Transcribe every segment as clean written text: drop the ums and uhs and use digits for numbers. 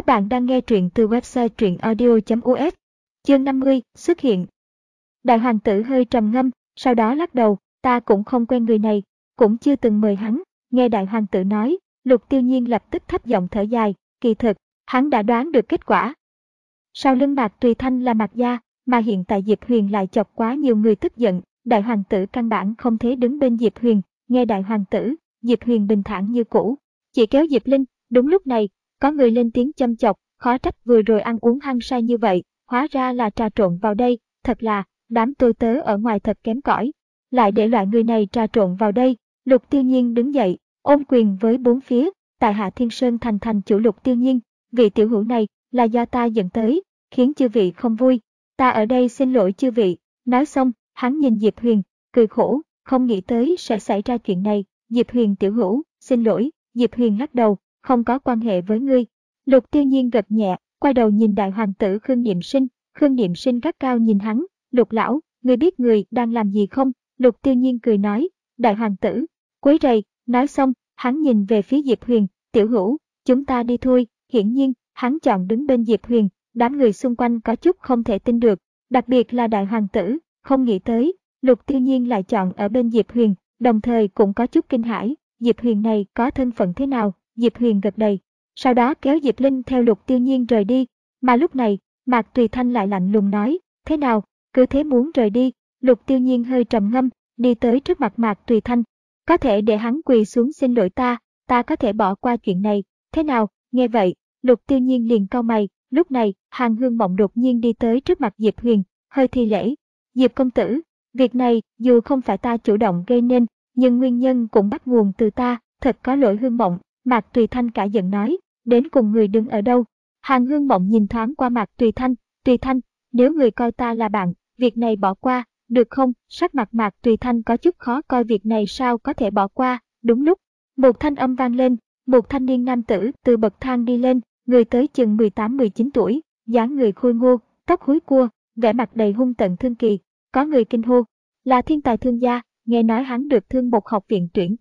Các bạn đang nghe truyện từ website truyệnaudio.us. Chương 50, xuất hiện. Đại hoàng tử hơi trầm ngâm, sau đó lắc đầu, ta cũng không quen người này, cũng chưa từng mời hắn. Nghe đại hoàng tử nói, Lục Tiêu Nhiên lập tức thấp giọng thở dài, kỳ thực, hắn đã đoán được kết quả. Sau lưng Mạc Tùy Thanh là Mạc gia, mà hiện tại Diệp Huyền lại chọc quá nhiều người tức giận, đại hoàng tử căn bản không thể đứng bên Diệp Huyền. Nghe đại hoàng tử, Diệp Huyền bình thản như cũ, chỉ kéo Diệp Linh. Đúng lúc này, có người lên tiếng châm chọc, khó trách vừa rồi ăn uống hăng say như vậy, hóa ra là trà trộn vào đây, thật là, đám tôi tớ ở ngoài thật kém cỏi, lại để loại người này trà trộn vào đây. Lục Tiêu Nhiên đứng dậy, ôm quyền với bốn phía, tại hạ Thiên Sơn thành chủ Lục Tiêu Nhiên, vị tiểu hữu này là do ta dẫn tới, khiến chư vị không vui, ta ở đây xin lỗi chư vị. Nói xong, hắn nhìn Diệp Huyền, cười khổ, không nghĩ tới sẽ xảy ra chuyện này. Diệp Huyền tiểu hữu, xin lỗi. Diệp Huyền lắc đầu, không có quan hệ với ngươi. Lục Tiêu Nhiên gật nhẹ, quay đầu nhìn đại hoàng tử Khương Niệm Sinh gắt cao nhìn hắn, Lục lão, ngươi biết người đang làm gì không? Lục Tiêu Nhiên cười nói, đại hoàng tử, quấy rầy. Nói xong, hắn nhìn về phía Diệp Huyền, tiểu hữu, chúng ta đi thôi. Hiển nhiên, hắn chọn đứng bên Diệp Huyền, đám người xung quanh có chút không thể tin được, đặc biệt là đại hoàng tử, không nghĩ tới, Lục Tiêu Nhiên lại chọn ở bên Diệp Huyền, đồng thời cũng có chút kinh hãi, Diệp Huyền này có thân phận thế nào? Diệp Huyền gật đầy, sau đó kéo Diệp Linh theo Lục Tiêu Nhiên rời đi, mà lúc này, Mạc Tùy Thanh lại lạnh lùng nói, thế nào, cứ thế muốn rời đi? Lục Tiêu Nhiên hơi trầm ngâm, đi tới trước mặt Mạc Tùy Thanh, có thể để hắn quỳ xuống xin lỗi ta có thể bỏ qua chuyện này, thế nào? Nghe vậy, Lục Tiêu Nhiên liền cau mày. Lúc này, Hàn Hương Mộng đột nhiên đi tới trước mặt Diệp Huyền, hơi thi lễ, Diệp công tử, việc này dù không phải ta chủ động gây nên, nhưng nguyên nhân cũng bắt nguồn từ ta, thật có lỗi Hương Mộng. Mạc Tùy Thanh cả giận nói, đến cùng người đứng ở đâu? Hàn Hương Mộng nhìn thoáng qua Mạc Tùy Thanh, nếu người coi ta là bạn, việc này bỏ qua, được không? Sắc mặt Mạc Tùy Thanh có chút khó coi, việc này sao có thể bỏ qua? Đúng lúc, một thanh âm vang lên, một thanh niên nam tử từ bậc thang đi lên, người tới chừng 18-19 tuổi, dáng người khôi ngô, tóc húi cua, vẻ mặt đầy hung tợn Thương Kỳ. Có người kinh hô, là thiên tài Thương gia, nghe nói hắn được Thương Mục học viện tuyển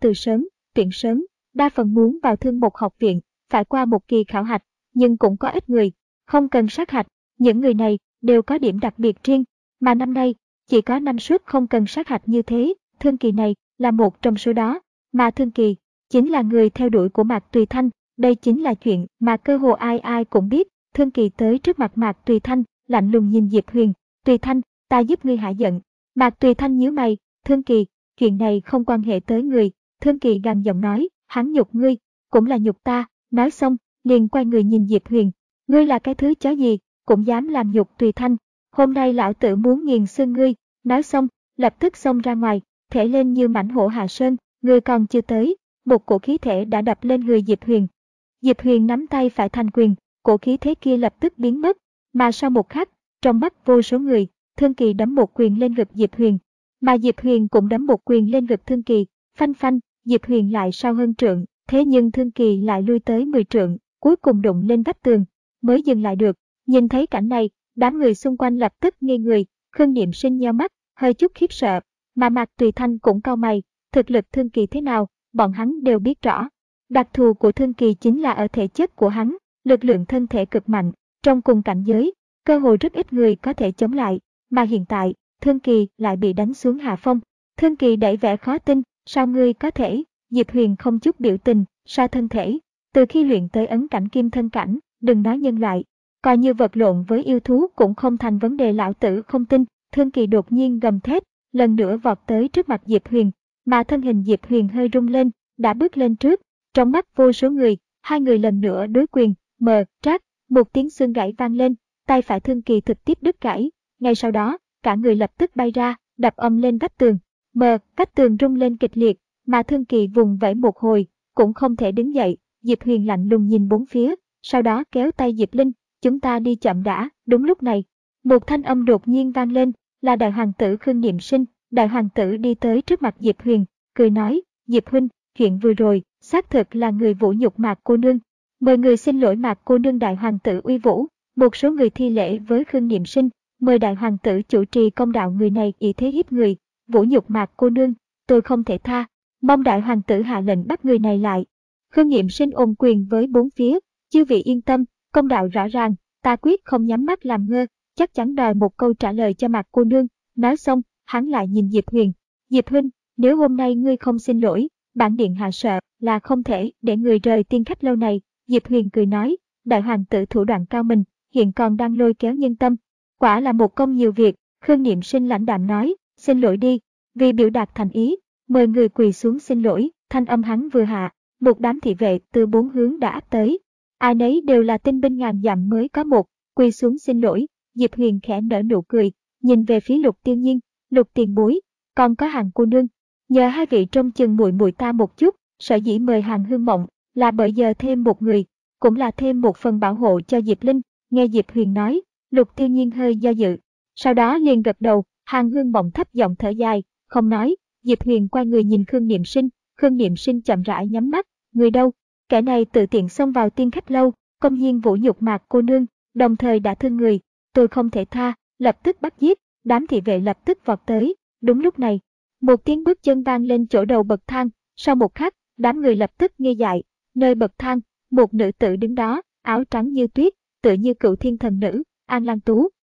sớm, đa phần muốn vào Thương Mục học viện, phải qua một kỳ khảo hạch, nhưng cũng có ít người không cần sát hạch, những người này đều có điểm đặc biệt riêng, mà năm nay chỉ có 5 suất không cần sát hạch như thế, Thương Kỳ này là một trong số đó, mà Thương Kỳ chính là người theo đuổi của Mạc Tùy Thanh. Đây chính là chuyện mà cơ hồ ai ai cũng biết. Thương Kỳ tới trước mặt Mạc Tùy Thanh, lạnh lùng nhìn Diệp Huyền, Tùy Thanh, ta giúp ngươi hạ giận. Mạc Tùy Thanh nhíu mày, Thương Kỳ, chuyện này không quan hệ tới người. Thương Kỳ gằn giọng nói, hắn nhục ngươi, cũng là nhục ta. Nói xong, liền quay người nhìn Diệp Huyền, ngươi là cái thứ chó gì, cũng dám làm nhục Tùy Thanh, hôm nay lão tử muốn nghiền xương ngươi. Nói xong, lập tức xông ra ngoài, thể lên như mãnh hổ hạ sơn, ngươi còn chưa tới, một cổ khí thể đã đập lên người Diệp Huyền. Diệp Huyền nắm tay phải thành quyền, cổ khí thế kia lập tức biến mất, mà sau một khắc, trong mắt vô số người, Thương Kỳ đấm một quyền lên ngực Diệp Huyền, mà Diệp Huyền cũng đấm một quyền lên ngực Thương Kỳ, phanh phanh, Diệp Huyền lại sau hơn trượng, thế nhưng Thương Kỳ lại lui tới 10 trượng, cuối cùng đụng lên vách tường, mới dừng lại được. Nhìn thấy cảnh này, đám người xung quanh lập tức ngây người, Khương Niệm Sinh nheo mắt, hơi chút khiếp sợ, mà Mạc Tùy Thanh cũng cau mày, thực lực Thương Kỳ thế nào, bọn hắn đều biết rõ. Đặc thù của Thương Kỳ chính là ở thể chất của hắn, lực lượng thân thể cực mạnh, trong cùng cảnh giới, cơ hội rất ít người có thể chống lại, mà hiện tại, Thương Kỳ lại bị đánh xuống hạ phong. Thương Kỳ đẩy vẻ khó tin, sao ngươi có thể? Diệp Huyền không chút biểu tình, sao thân thể? Từ khi luyện tới ấn cảnh kim thân cảnh, đừng nói nhân loại, coi như vật lộn với yêu thú cũng không thành vấn đề, lão tử không tin. Thương Kỳ đột nhiên gầm thét, lần nữa vọt tới trước mặt Diệp Huyền, mà thân hình Diệp Huyền hơi rung lên, đã bước lên trước. Trong mắt vô số người, hai người lần nữa đối quyền, trát, một tiếng xương gãy vang lên, tay phải Thương Kỳ trực tiếp đứt gãy, ngay sau đó, cả người lập tức bay ra, đập ầm lên vách tường, vách tường rung lên kịch liệt, mà Thương Kỳ vùng vẫy một hồi, cũng không thể đứng dậy. Diệp Huyền lạnh lùng nhìn bốn phía, sau đó kéo tay Diệp Linh, chúng ta đi chậm đã. Đúng lúc này, một thanh âm đột nhiên vang lên, là đại hoàng tử Khương Niệm Sinh. Đại hoàng tử đi tới trước mặt Diệp Huyền, cười nói, Diệp huynh, chuyện vừa rồi, xác thực là người vũ nhục Mạc cô nương, mời người xin lỗi Mạc cô nương. Đại hoàng tử uy vũ, một số người thi lễ với Khương Niệm Sinh, mời đại hoàng tử chủ trì công đạo, người này ý thế hiếp người, vũ nhục Mạc cô nương, tôi không thể tha, mong đại hoàng tử hạ lệnh bắt người này lại. Khương Niệm Sinh ôm quyền với bốn phía, chư vị yên tâm, Công đạo rõ ràng, ta quyết không nhắm mắt làm ngơ, chắc chắn đòi một câu trả lời cho Mạc cô nương. Nói xong, hắn lại nhìn Diệp Huyền. Diệp huynh, nếu hôm nay ngươi không xin lỗi, bản điện hạ sợ là không thể để người rời tiên khách lâu này. Diệp Huyền cười nói, đại hoàng tử thủ đoạn cao minh, hiện còn đang lôi kéo nhân tâm. Quả là một công nhiều việc. Khương Niệm Sinh lãnh đạm nói, xin lỗi đi. Vì biểu đạt thành ý, mời người quỳ xuống xin lỗi. Thanh âm hắn vừa hạ, một đám thị vệ từ bốn hướng đã áp tới. Ai nấy đều là tinh binh ngàn dặm mới có một, quỳ xuống xin lỗi. Diệp Huyền khẽ nở nụ cười, nhìn về phía Lục Tiêu Nhiên. Lục tiền bối, còn có Hàn cô nương, nhờ hai vị trông chừng muội muội ta một chút. Sở dĩ mời Hàn Hương Mộng là bởi giờ thêm một người, cũng là thêm một phần bảo hộ cho Diệp Linh. Nghe Diệp Huyền nói, Lục Tiêu Nhiên hơi do dự, sau đó liền gật đầu. Hàn Hương Mộng thấp giọng thở dài, không nói. Diệp Huyền quay người nhìn Khương Niệm Sinh. Khương Niệm Sinh chậm rãi nhắm mắt. Người đâu? Kẻ này tự tiện xông vào tiên khách lâu, công nhiên vũ nhục Mạc cô nương, đồng thời đã thương người. Tôi không thể tha, lập tức bắt giết. Đám thị vệ lập tức vọt tới. Đúng lúc này, một tiếng bước chân vang lên chỗ đầu bậc thang. Sau một khắc, đám người lập tức ngây dại. Nơi bậc thang, một nữ tử đứng đó, áo trắng như tuyết, tựa như cựu thiên thần nữ, An Lan Tú.